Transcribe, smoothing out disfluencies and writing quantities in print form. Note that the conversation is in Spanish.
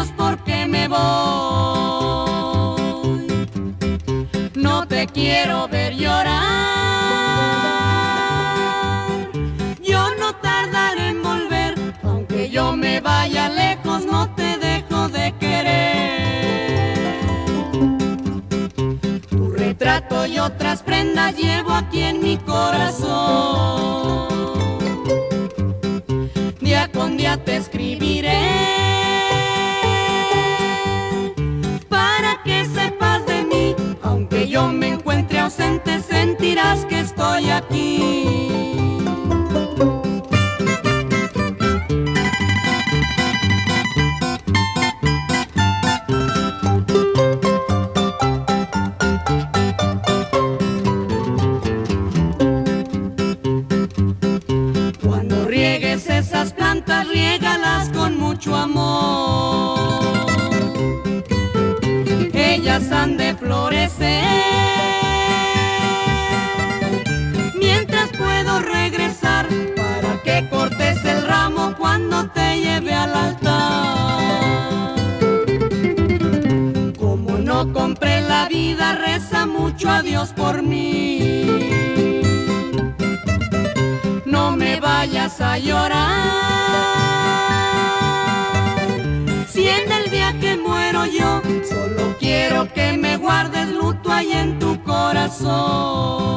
celos porque me voy. No te quiero ver llorar, yo no tardaré en volver, aunque yo me vaya lejos, no te dejo de querer. Tu retrato y otras prendas llevo aquí en mi corazón. Día con día te escribiré para que sepas de mí. Aunque yo me encuentre ausente, sentirás que estoy aquí. Cuando riegues esas plantas, riégalas con mucho amor. Ellas han de florecer mientras puedo regresar, para que cortes el ramo cuando te lleve al altar. Como no compré la vida, reza mucho a Dios por mí. No me vayas a llorar, si en el viaje muero yo, solo quiero que me guardes luto ahí en tu corazón.